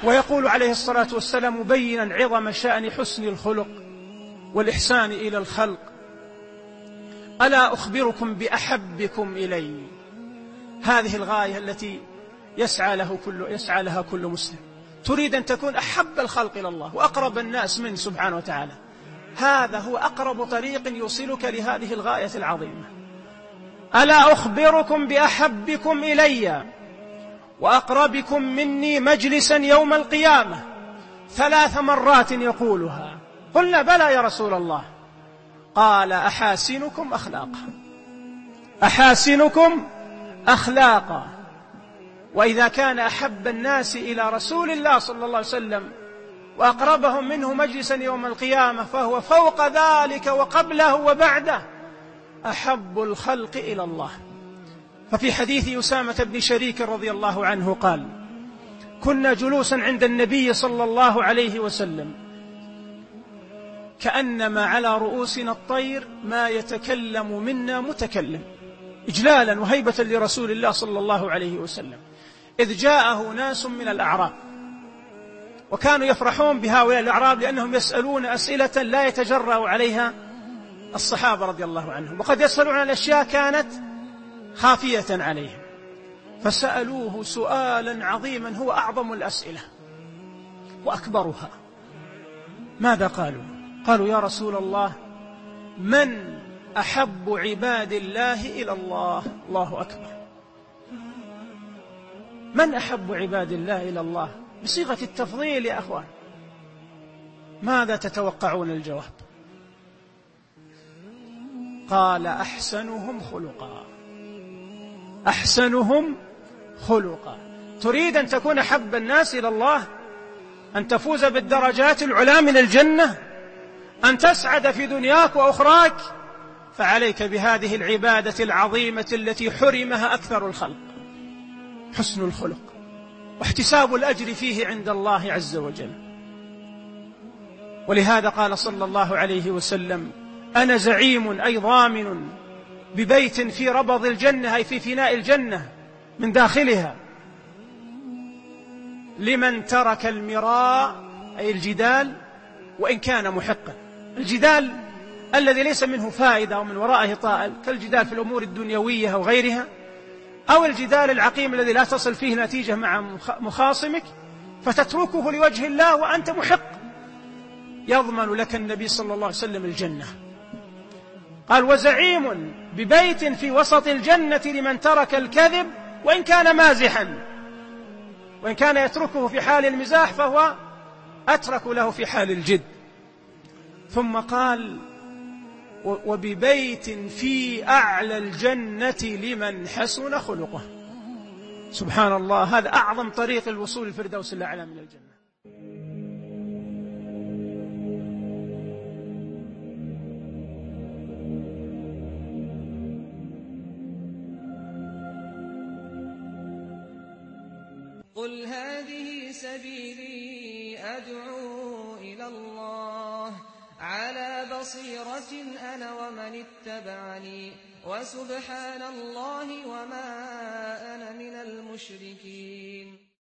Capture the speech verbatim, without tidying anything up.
ويقول عليه الصلاة والسلام مبينا عظم شأن حسن الخلق والإحسان إلى الخلق: ألا أخبركم بأحبكم إلي؟ هذه الغاية التي يسعى, له كل يسعى لها كل مسلم. تريد أن تكون أحب الخلق إلى الله وأقرب الناس منه سبحانه وتعالى، هذا هو أقرب طريق يوصلك لهذه الغاية العظيمة. ألا أخبركم بأحبكم إلي وأقربكم مني مجلسا يوم القيامة؟ ثلاث مرات يقولها. قلنا: بلى يا رسول الله. قال: أحاسنكم أخلاقا، أحاسنكم أخلاقا. وإذا كان أحب الناس إلى رسول الله صلى الله عليه وسلم وأقربهم منه مجلسا يوم القيامة، فهو فوق ذلك وقبله وبعده أحب الخلق إلى الله. ففي حديث أسامة بن شريك رضي الله عنه قال: كنا جلوسا عند النبي صلى الله عليه وسلم كأنما على رؤوسنا الطير ما يتكلم منا متكلم، إجلالا وهيبة لرسول الله صلى الله عليه وسلم، إذ جاءه ناس من الأعراب، وكانوا يفرحون بهؤلاء الأعراب لأنهم يسألون أسئلة لا يتجرأ عليها الصحابة رضي الله عنهم، وقد يسألون عن أشياء كانت خافية عليهم، فسألوه سؤالا عظيما هو أعظم الأسئلة وأكبرها. ماذا قالوا؟ قالوا: يا رسول الله، من أحب عباد الله إلى الله؟ الله أكبر. من أحب عباد الله إلى الله بصيغة التفضيل يا أخوان. ماذا تتوقعون الجواب؟ قال: أحسنهم خلقا، أحسنهم خلقا. تريد أن تكون أحب الناس إلى الله، أن تفوز بالدرجات العلى من الجنة، أن تسعد في دنياك وأخراك، فعليك بهذه العبادة العظيمة التي حرمها أكثر الخلق: حسن الخلق واحتساب الأجر فيه عند الله عز وجل. ولهذا قال صلى الله عليه وسلم: أنا زعيم أي ضامن ببيت في ربض الجنة، أي في فناء الجنة من داخلها، لمن ترك المراء أي الجدال وإن كان محقا. الجدال الذي ليس منه فائدة ومن ورائه طائل، كالجدال في الأمور الدنيوية أو غيرها، أو الجدال العقيم الذي لا تصل فيه نتيجة مع مخاصمك فتتركه لوجه الله وأنت محق، يضمن لك النبي صلى الله عليه وسلم الجنة. قال: وزعيم ببيت في وسط الجنة لمن ترك الكذب وإن كان مازحا، وإن كان يتركه في حال المزاح فهو أترك له في حال الجد. ثم قال: وببيت في أعلى الجنة لمن حسن خلقه. سبحان الله، هذا أعظم طريق الوصول للفردوس الأعلى من الجنة. قل هذه سبيلي أدعو إلى الله على بصيرة أنا ومن اتبعني وسبحان الله وما أنا من المشركين.